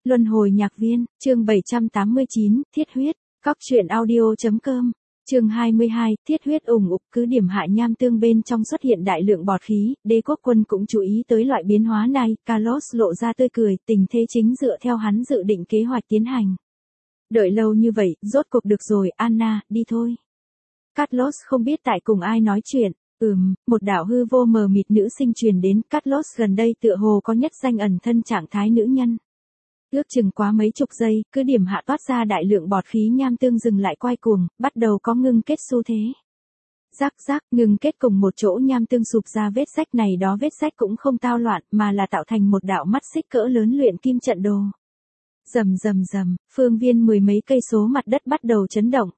Luân hồi nhạc viên, chương 789, thiết huyết, cóc truyện audio.com, chương 22, thiết huyết ủng ục cứ điểm hạ nham tương bên trong xuất hiện đại lượng bọt khí, đế quốc quân cũng chú ý tới loại biến hóa này, Carlos lộ ra tươi cười, tình thế chính dựa theo hắn dự định kế hoạch tiến hành. Đợi lâu như vậy, rốt cuộc được rồi, Anna, đi thôi. Carlos không biết tại cùng ai nói chuyện. Một đạo hư vô mờ mịt nữ sinh truyền đến, Carlos gần đây tựa hồ có nhất danh ẩn thân trạng thái nữ nhân. Ước chừng quá mấy chục giây, cứ điểm hạ toát ra đại lượng bọt khí nham tương dừng lại quay cuồng, bắt đầu có ngưng kết xu thế. Rắc rắc, ngưng kết cùng một chỗ nham tương sụp ra vết rách này đó vết rách cũng không tao loạn, mà là tạo thành một đạo mắt xích cỡ lớn luyện kim trận đồ. Rầm rầm rầm, phương viên mười mấy cây số mặt đất bắt đầu chấn động.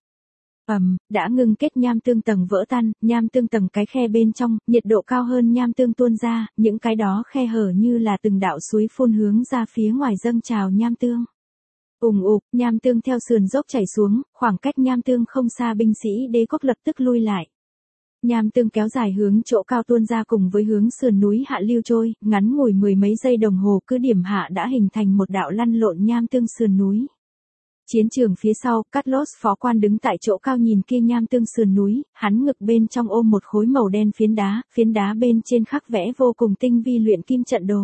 Đã ngưng kết nham tương tầng vỡ tan, nham tương tầng cái khe bên trong, nhiệt độ cao hơn nham tương tuôn ra, những cái đó khe hở như là từng đạo suối phun hướng ra phía ngoài dâng trào nham tương. Ùng ục, nham tương theo sườn dốc chảy xuống, khoảng cách nham tương không xa binh sĩ đế quốc lập tức lui lại. Nham tương kéo dài hướng chỗ cao tuôn ra cùng với hướng sườn núi hạ lưu trôi, ngắn ngủi mười mấy giây đồng hồ cứ điểm hạ đã hình thành một đạo lăn lộn nham tương sườn núi. Chiến trường phía sau, Carlos phó quan đứng tại chỗ cao nhìn kia nham tương sườn núi, hắn ngực bên trong ôm một khối màu đen phiến đá bên trên khắc vẽ vô cùng tinh vi luyện kim trận đồ.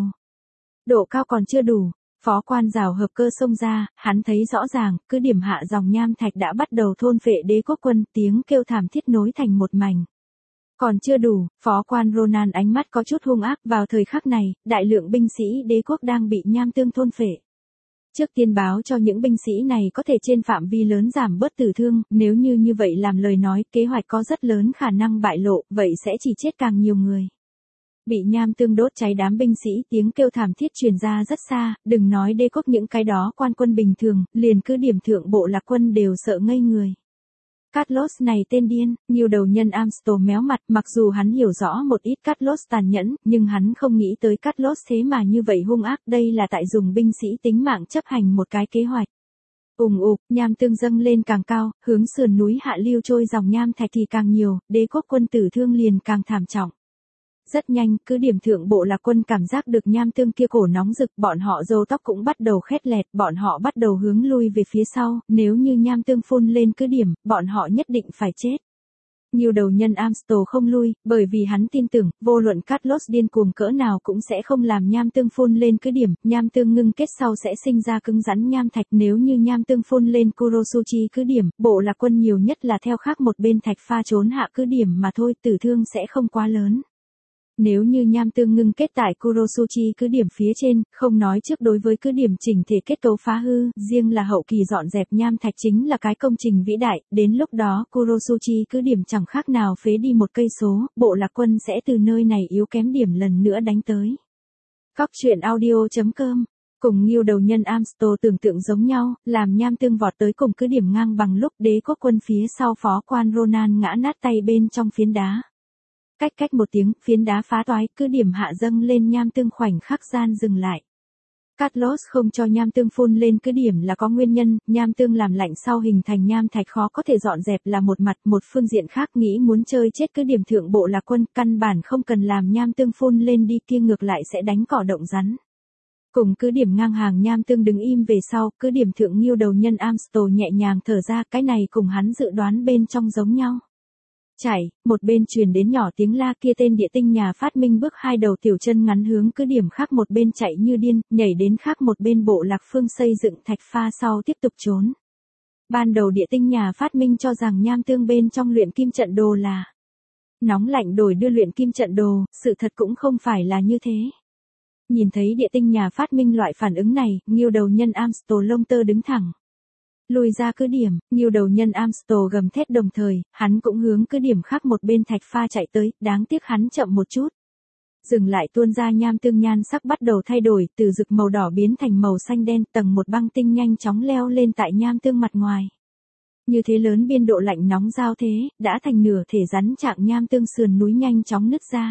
Độ cao còn chưa đủ, phó quan rào hợp cơ xông ra, hắn thấy rõ ràng, cứ điểm hạ dòng nham thạch đã bắt đầu thôn phệ đế quốc quân, tiếng kêu thảm thiết nối thành một mảnh. Còn chưa đủ, phó quan Ronan ánh mắt có chút hung ác, vào thời khắc này, đại lượng binh sĩ đế quốc đang bị nham tương thôn phệ. Trước tiên báo cho những binh sĩ này có thể trên phạm vi lớn giảm bớt tử thương, nếu như vậy làm lời nói, kế hoạch có rất lớn khả năng bại lộ, vậy sẽ chỉ chết càng nhiều người. Bị nham tương đốt cháy đám binh sĩ, tiếng kêu thảm thiết truyền ra rất xa, đừng nói đế quốc những cái đó quan quân bình thường, liền cứ điểm thượng bộ lạc quân đều sợ ngây người. Carlos này tên điên, nhiều đầu nhân Armstrong méo mặt, mặc dù hắn hiểu rõ một ít Carlos tàn nhẫn, nhưng hắn không nghĩ tới Carlos thế mà như vậy hung ác, đây là tại dùng binh sĩ tính mạng chấp hành một cái kế hoạch. Ùng ục, nham tương dâng lên càng cao, hướng sườn núi hạ lưu trôi dòng nham thạch thì càng nhiều, đế quốc quân tử thương liền càng thảm trọng. Rất nhanh, cứ điểm thượng bộ lạc quân cảm giác được nham tương kia cổ nóng rực, bọn họ râu tóc cũng bắt đầu khét lẹt, bọn họ bắt đầu hướng lui về phía sau, nếu như nham tương phun lên cứ điểm, bọn họ nhất định phải chết. Nhiều đầu nhân Armstrong không lui, bởi vì hắn tin tưởng, vô luận Carlos điên cuồng cỡ nào cũng sẽ không làm nham tương phun lên cứ điểm, nham tương ngưng kết sau sẽ sinh ra cứng rắn nham thạch, nếu như nham tương phun lên Kurosuchi cứ điểm, bộ lạc quân nhiều nhất là theo khác một bên thạch pha trốn hạ cứ điểm mà thôi, tử thương sẽ không quá lớn. Nếu như nham tương ngưng kết tại Kurosuchi cứ điểm phía trên, không nói trước đối với cứ điểm chỉnh thể kết cấu phá hư, riêng là hậu kỳ dọn dẹp nham thạch chính là cái công trình vĩ đại, đến lúc đó Kurosuchi cứ điểm chẳng khác nào phế đi một cây số, bộ lạc quân sẽ từ nơi này yếu kém điểm lần nữa đánh tới. Cóc truyện audio.com. Cùng nhiều đầu nhân Armstrong tưởng tượng giống nhau, làm nham tương vọt tới cùng cứ điểm ngang bằng lúc đế quốc quân phía sau phó quan Ronan ngã nát tay bên trong phiến đá. Cách một tiếng, phiến đá phá toái, cứ điểm hạ dâng lên nham tương khoảnh khắc gian dừng lại. Carlos không cho nham tương phun lên cứ điểm là có nguyên nhân, nham tương làm lạnh sau hình thành nham thạch khó có thể dọn dẹp là một mặt, một phương diện khác nghĩ muốn chơi chết cứ điểm thượng bộ lạc quân, căn bản không cần làm nham tương phun lên đi kia ngược lại sẽ đánh cỏ động rắn. Cùng cứ điểm ngang hàng nham tương đứng im về sau, cứ điểm thượng nghiêu đầu nhân Armstrong nhẹ nhàng thở ra, cái này cùng hắn dự đoán bên trong giống nhau. Chạy, một bên truyền đến nhỏ tiếng la kia tên địa tinh nhà phát minh bước hai đầu tiểu chân ngắn hướng cứ điểm khác một bên chạy như điên, nhảy đến khác một bên bộ lạc phương xây dựng thạch pha sau tiếp tục trốn. Ban đầu địa tinh nhà phát minh cho rằng nham tương bên trong luyện kim trận đồ là nóng lạnh đổi đưa luyện kim trận đồ, sự thật cũng không phải là như thế. Nhìn thấy địa tinh nhà phát minh loại phản ứng này, nhiều đầu nhân Armstrong lông tơ đứng thẳng. Lùi ra cứ điểm, nhiều đầu nhân Armstrong gầm thét đồng thời, hắn cũng hướng cứ điểm khác một bên thạch pha chạy tới, đáng tiếc hắn chậm một chút. Dừng lại tuôn ra nham tương nhan sắc bắt đầu thay đổi, từ rực màu đỏ biến thành màu xanh đen, tầng một băng tinh nhanh chóng leo lên tại nham tương mặt ngoài. Như thế lớn biên độ lạnh nóng giao thế, đã thành nửa thể rắn trạng nham tương sườn núi nhanh chóng nứt ra.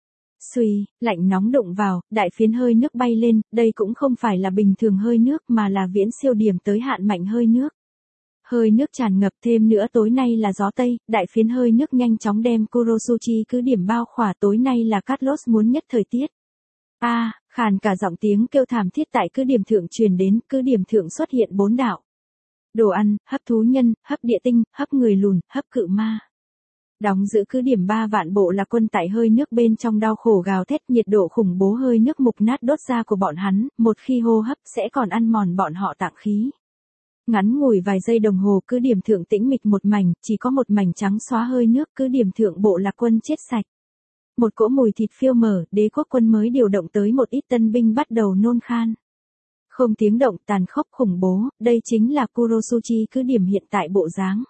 Xuy, lạnh nóng đụng vào, đại phiến hơi nước bay lên, đây cũng không phải là bình thường hơi nước mà là viễn siêu điểm tới hạn mạnh hơi nước. Hơi nước tràn ngập thêm nữa tối nay là gió Tây, đại phiến hơi nước nhanh chóng đem Kurosuchi cứ điểm bao khỏa tối nay là Carlos muốn nhất thời tiết. Khàn cả giọng tiếng kêu thảm thiết tại cứ điểm thượng truyền đến, cứ điểm thượng xuất hiện 4 đạo. Đồ ăn, hấp thú nhân, hấp địa tinh, hấp người lùn, hấp cự ma. Đóng giữ cứ điểm 3 vạn bộ lạc quân tại hơi nước bên trong đau khổ gào thét, nhiệt độ khủng bố hơi nước mục nát đốt da của bọn hắn, một khi hô hấp sẽ còn ăn mòn bọn họ tạng khí. Ngắn ngủi vài giây đồng hồ cứ điểm thượng tĩnh mịch một mảnh, chỉ có một mảnh trắng xóa hơi nước, cứ điểm thượng bộ lạc quân chết sạch. Một cỗ mùi thịt phiêu mở, đế quốc quân mới điều động tới một ít tân binh bắt đầu nôn khan. Không tiếng động, tàn khốc khủng bố, đây chính là Kurosuchi cứ điểm hiện tại bộ dáng.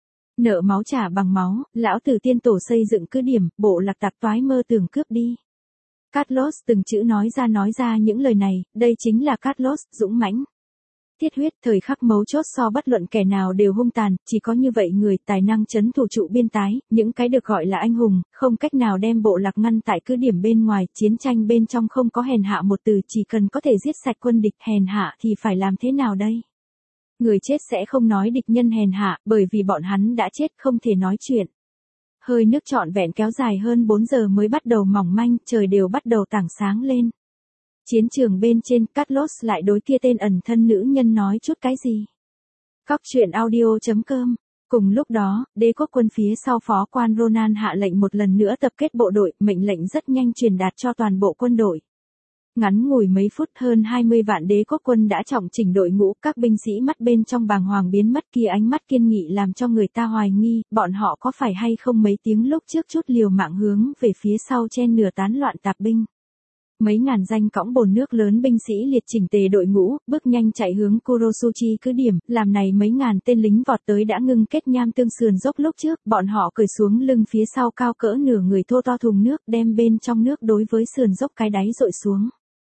Nợ máu trả bằng máu, lão tử tiên tổ xây dựng cứ điểm, bộ lạc tặc toái mơ tưởng cướp đi. Carlos từng chữ nói ra những lời này, đây chính là Carlos, dũng mãnh. Thiết huyết, thời khắc mấu chốt so bất luận kẻ nào đều hung tàn, chỉ có như vậy người tài năng trấn thủ trụ biên tái, những cái được gọi là anh hùng, không cách nào đem bộ lạc ngăn tại cứ điểm bên ngoài, chiến tranh bên trong không có hèn hạ một từ, chỉ cần có thể giết sạch quân địch, hèn hạ thì phải làm thế nào đây? Người chết sẽ không nói địch nhân hèn hạ, bởi vì bọn hắn đã chết không thể nói chuyện. Hơi nước trọn vẹn kéo dài hơn 4 giờ mới bắt đầu mỏng manh, trời đều bắt đầu tảng sáng lên. Chiến trường bên trên, Carlos lại đối kia tên ẩn thân nữ nhân nói chút cái gì. Cóc truyện audio.com. Cùng lúc đó, đế quốc quân phía sau phó quan Ronan hạ lệnh một lần nữa tập kết bộ đội, mệnh lệnh rất nhanh truyền đạt cho toàn bộ quân đội. Ngắn ngủi mấy phút hơn 20 vạn đế quốc quân đã trọng chỉnh đội ngũ, các binh sĩ mắt bên trong bàng hoàng biến mất kia ánh mắt kiên nghị làm cho người ta hoài nghi, bọn họ có phải hay không mấy tiếng lúc trước chút liều mạng hướng về phía sau chen nửa tán loạn tạp binh. Mấy ngàn danh cõng bồn nước lớn binh sĩ liệt chỉnh tề đội ngũ, bước nhanh chạy hướng Kurosuchi cứ điểm, làm này mấy ngàn tên lính vọt tới đã ngưng kết nham tương sườn dốc lúc trước, bọn họ cởi xuống lưng phía sau cao cỡ nửa người thô to thùng nước, đem bên trong nước đối với sườn dốc cái đáy dội xuống.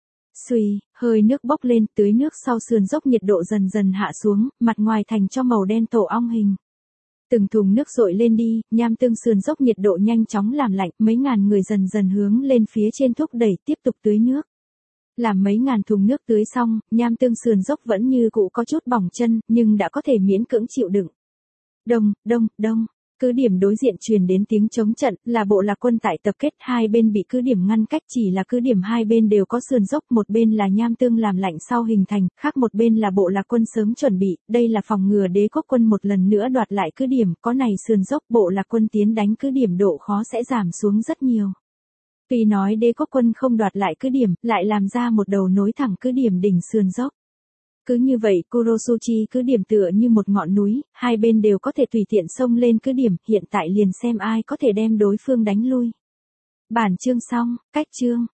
Xuy, hơi nước bốc lên, tưới nước sau sườn dốc nhiệt độ dần dần hạ xuống, mặt ngoài thành cho màu đen tổ ong hình. Từng thùng nước dội lên đi, nham tương sườn dốc nhiệt độ nhanh chóng làm lạnh, mấy ngàn người dần dần hướng lên phía trên thúc đẩy tiếp tục tưới nước. Làm mấy ngàn thùng nước tưới xong, nham tương sườn dốc vẫn như cũ có chút bỏng chân, nhưng đã có thể miễn cưỡng chịu đựng. Đông, đông, đông. Cứ điểm đối diện truyền đến tiếng chống trận, là bộ lạc quân tại tập kết, hai bên bị cứ điểm ngăn cách, chỉ là cứ điểm hai bên đều có sườn dốc, một bên là nham tương làm lạnh sau hình thành, khác một bên là bộ lạc quân sớm chuẩn bị, đây là phòng ngừa đế quốc quân một lần nữa đoạt lại cứ điểm, có này sườn dốc, bộ lạc quân tiến đánh cứ điểm độ khó sẽ giảm xuống rất nhiều. Tuy nói đế quốc quân không đoạt lại cứ điểm, lại làm ra một đầu nối thẳng cứ điểm đỉnh sườn dốc. Cứ như vậy, Kurosuchi cứ điểm tựa như một ngọn núi, hai bên đều có thể tùy tiện xông lên cứ điểm, hiện tại liền xem ai có thể đem đối phương đánh lui. Bản chương xong, cách chương.